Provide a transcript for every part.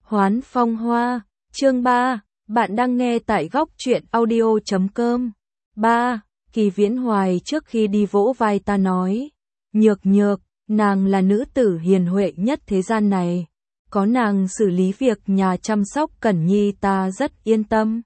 Hoán phong hoa, chương 3, bạn đang nghe tại góc truyện audio.com. 3. Kỳ Viễn Hoài trước khi đi vỗ vai ta nói, nhược nhược, nàng là nữ tử hiền huệ nhất thế gian này. Có nàng xử lý việc nhà chăm sóc Cẩn Nhi ta rất yên tâm.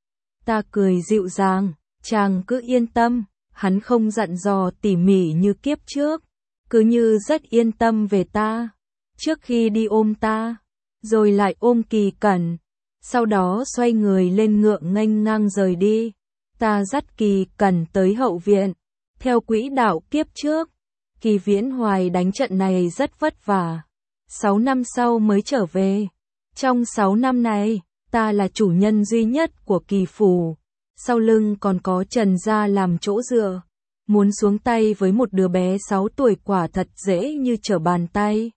Ta cười dịu dàng, chàng cứ yên tâm, hắn không dặn dò tỉ mỉ như kiếp trước, cứ như rất yên tâm về ta. Trước khi đi ôm ta, rồi lại ôm Kỳ Cẩn, sau đó xoay người lên ngựa nghênh ngang rời đi. Ta dắt Kỳ Cẩn tới hậu viện, theo quỹ đạo kiếp trước. Kỳ Viễn Hoài đánh trận này rất vất vả, 6 năm sau mới trở về. Trong 6 năm này, ta là chủ nhân duy nhất của Kỳ phủ, sau lưng còn có Trần gia làm chỗ dựa. Muốn xuống tay với một đứa bé 6 tuổi quả thật dễ như trở bàn tay.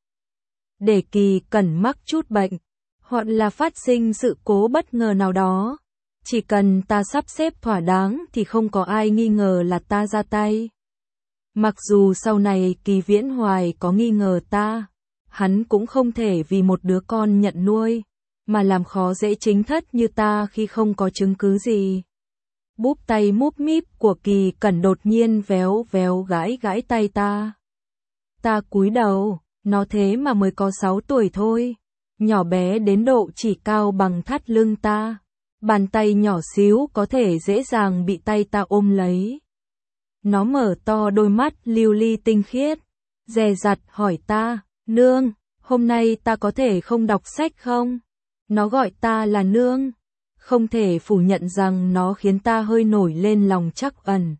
Để Kỳ Cẩn mắc chút bệnh, hoặc là phát sinh sự cố bất ngờ nào đó, chỉ cần ta sắp xếp thỏa đáng thì không có ai nghi ngờ là ta ra tay. Mặc dù sau này Kỳ Viễn Hoài có nghi ngờ ta, hắn cũng không thể vì một đứa con nhận nuôi mà làm khó dễ chính thất như ta khi không có chứng cứ gì. Búp tay múp míp của Kỳ Cẩn đột nhiên véo véo gãi gãi tay ta. Ta cúi đầu, nó thế mà mới có 6 tuổi thôi, nhỏ bé đến độ chỉ cao bằng thắt lưng ta. Bàn tay nhỏ xíu có thể dễ dàng bị tay ta ôm lấy. Nó mở to đôi mắt lưu ly tinh khiết, dè dặt hỏi ta, nương, hôm nay ta có thể không đọc sách không? Nó gọi ta là nương. Không thể phủ nhận rằng nó khiến ta hơi nổi lên lòng trắc ẩn.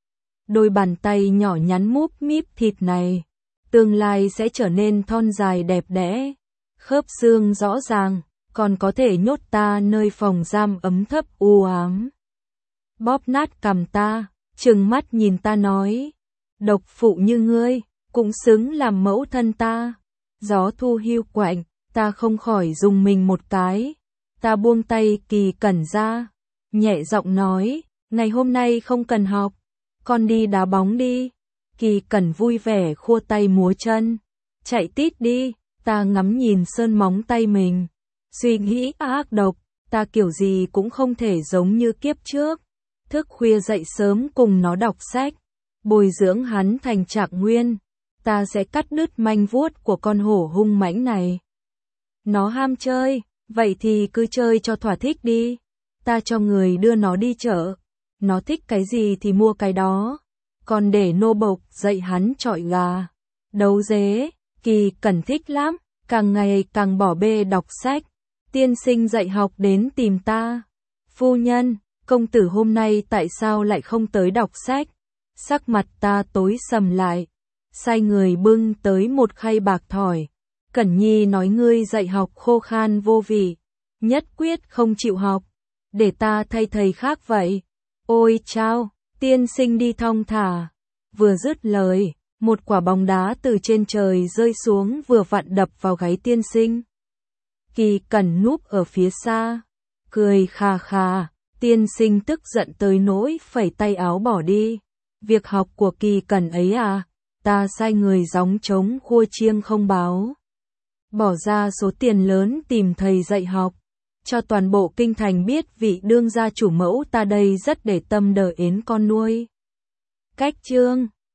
Đôi bàn tay nhỏ nhắn múp míp thịt này, tương lai sẽ trở nên thon dài đẹp đẽ, khớp xương rõ ràng, còn có thể nhốt ta nơi phòng giam ấm thấp u ám. Bóp nát cằm ta, trừng mắt nhìn ta nói, độc phụ như ngươi, cũng xứng làm mẫu thân ta. Gió thu hiu quạnh, ta không khỏi rùng mình một cái. Ta buông tay Kỳ Cẩn ra, nhẹ giọng nói, ngày hôm nay không cần học, con đi đá bóng đi. Kỳ Cẩn vui vẻ khua tay múa chân, chạy tít đi. Ta ngắm nhìn sơn móng tay mình, suy nghĩ ác độc, ta kiểu gì cũng không thể giống như kiếp trước, thức khuya dậy sớm cùng nó đọc sách, bồi dưỡng hắn thành Trạng Nguyên. Ta sẽ cắt đứt manh vuốt của con hổ hung mãnh này. Nó ham chơi, vậy thì cứ chơi cho thỏa thích đi. Ta cho người đưa nó đi chợ, nó thích cái gì thì mua cái đó. Còn để nô bộc dạy hắn chọi gà, đấu dế. Kỳ Cẩn thích lắm, càng ngày càng bỏ bê đọc sách. Tiên sinh dạy học đến tìm ta. Phu nhân, công tử hôm nay tại sao lại không tới đọc sách? Sắc mặt ta tối sầm lại, sai người bưng tới một khay bạc thỏi. Cẩn Nhi nói ngươi dạy học khô khan vô vị, nhất quyết không chịu học, để ta thay thầy khác vậy. Ôi chao, tiên sinh đi thong thả. Vừa dứt lời, một quả bóng đá từ trên trời rơi xuống vừa vặn đập vào gáy tiên sinh. Kỳ Cẩn núp ở phía xa, cười khà khà. Tiên sinh tức giận tới nỗi phẩy tay áo bỏ đi. Việc học của Kỳ Cẩn ấy à, ta sai người gióng trống khua chiêng không báo, bỏ ra số tiền lớn tìm thầy dạy học, cho toàn bộ kinh thành biết vị đương gia chủ mẫu ta đây rất để tâm đỡ ến con nuôi. Cách chương